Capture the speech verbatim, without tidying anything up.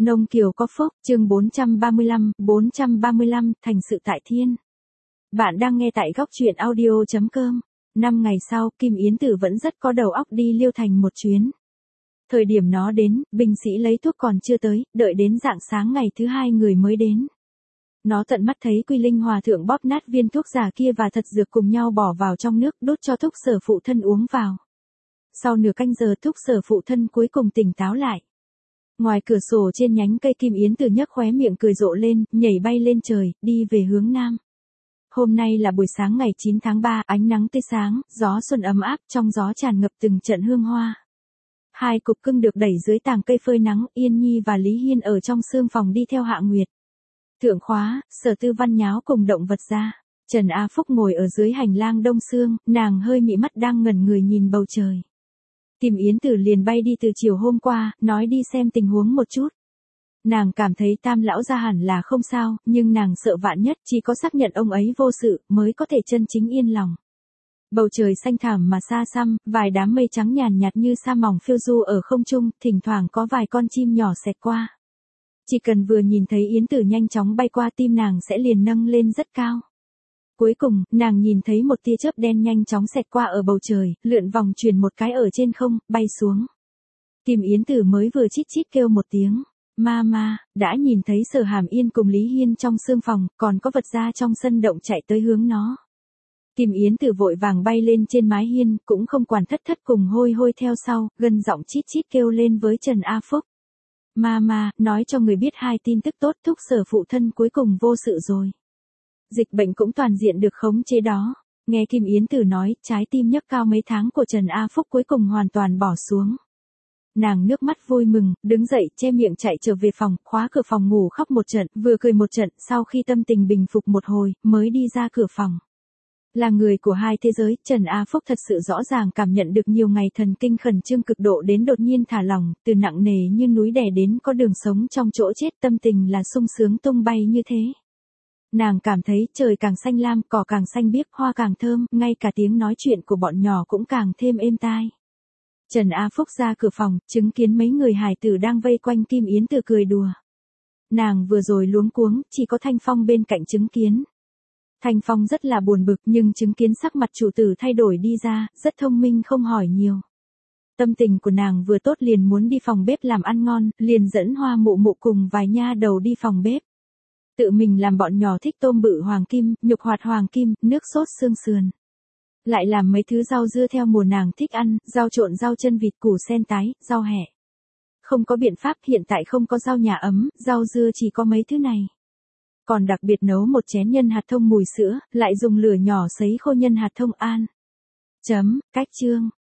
Nông Kiều có phúc, chương bốn trăm ba mươi lăm, bốn trăm ba mươi lăm, thành sự tại thiên. Bạn đang nghe tại góc truyện audio chấm com. Năm ngày sau, Kim Yến Tử vẫn rất có đầu óc đi Liêu Thành một chuyến. Thời điểm nó đến, binh sĩ lấy thuốc còn chưa tới, đợi đến rạng sáng ngày thứ hai người mới đến. Nó tận mắt thấy Quy Linh Hòa thượng bóp nát viên thuốc giả kia và thật dược cùng nhau bỏ vào trong nước đốt cho Thúc Sở phụ thân uống vào. Sau nửa canh giờ Thúc Sở phụ thân cuối cùng tỉnh táo lại. Ngoài cửa sổ trên nhánh cây Kim Yến Tử nhấc khóe miệng cười rộ lên, nhảy bay lên trời, đi về hướng nam. Hôm nay là buổi sáng ngày chín tháng ba, ánh nắng tươi sáng, gió xuân ấm áp, trong gió tràn ngập từng trận hương hoa. Hai cục cưng được đẩy dưới tàng cây phơi nắng, Yên Nhi và Lý Hiên ở trong sương phòng đi theo Hạ Nguyệt. Thượng Khóa, Sở Tư Văn nháo cùng động vật ra. Trần A Phúc ngồi ở dưới hành lang đông sương, nàng hơi mị mắt đang ngẩn người nhìn bầu trời. Kim Yến Tử liền bay đi từ chiều hôm qua, nói đi xem tình huống một chút. Nàng cảm thấy Tam lão gia hẳn là không sao, nhưng nàng sợ vạn nhất, chỉ có xác nhận ông ấy vô sự, mới có thể chân chính yên lòng. Bầu trời xanh thẳm mà xa xăm, vài đám mây trắng nhàn nhạt như sa mỏng phiêu du ở không trung, thỉnh thoảng có vài con chim nhỏ xẹt qua. Chỉ cần vừa nhìn thấy Yến Tử nhanh chóng bay qua tim nàng sẽ liền nâng lên rất cao. Cuối cùng, nàng nhìn thấy một tia chớp đen nhanh chóng xẹt qua ở bầu trời, lượn vòng chuyển một cái ở trên không, bay xuống. Kim Yến Tử mới vừa chít chít kêu một tiếng, ma ma, đã nhìn thấy Sở Hàm Yên cùng Lý Hiên trong sương phòng, còn có vật ra trong sân động chạy tới hướng nó. Kim Yến Tử vội vàng bay lên trên mái hiên, cũng không quản thất thất cùng hôi hôi theo sau, gân giọng chít chít kêu lên với Trần A Phúc. Ma ma, nói cho người biết hai tin tức tốt, Thúc Sở phụ thân cuối cùng vô sự rồi. Dịch bệnh cũng toàn diện được khống chế đó. Nghe Kim Yến Tử nói, trái tim nhấc cao mấy tháng của Trần A Phúc cuối cùng hoàn toàn bỏ xuống. Nàng nước mắt vui mừng, đứng dậy, che miệng chạy trở về phòng, khóa cửa phòng ngủ khóc một trận, vừa cười một trận, sau khi tâm tình bình phục một hồi, mới đi ra cửa phòng. Là người của hai thế giới, Trần A Phúc thật sự rõ ràng cảm nhận được nhiều ngày thần kinh khẩn trương cực độ đến đột nhiên thả lỏng, từ nặng nề như núi đè đến có đường sống trong chỗ chết, tâm tình là sung sướng tung bay như thế. Nàng cảm thấy trời càng xanh lam, cỏ càng xanh biếc, hoa càng thơm, ngay cả tiếng nói chuyện của bọn nhỏ cũng càng thêm êm tai. Trần A Phúc ra cửa phòng, chứng kiến mấy người hài tử đang vây quanh Kim Yến Tử cười đùa. Nàng vừa rồi luống cuống, chỉ có Thanh Phong bên cạnh chứng kiến. Thanh Phong rất là buồn bực nhưng chứng kiến sắc mặt chủ tử thay đổi đi ra, rất thông minh không hỏi nhiều. Tâm tình của nàng vừa tốt liền muốn đi phòng bếp làm ăn ngon, liền dẫn Hoa Mụ Mụ cùng vài nha đầu đi phòng bếp. Tự mình làm bọn nhỏ thích tôm bự hoàng kim, nhục hoạt hoàng kim, nước sốt xương sườn. Lại làm mấy thứ rau dưa theo mùa nàng thích ăn, rau trộn rau chân vịt củ sen tái, rau hẹ. Không có biện pháp, hiện tại không có rau nhà ấm, rau dưa chỉ có mấy thứ này. Còn đặc biệt nấu một chén nhân hạt thông mùi sữa, lại dùng lửa nhỏ sấy khô nhân hạt thông an. Chấm, cách chương.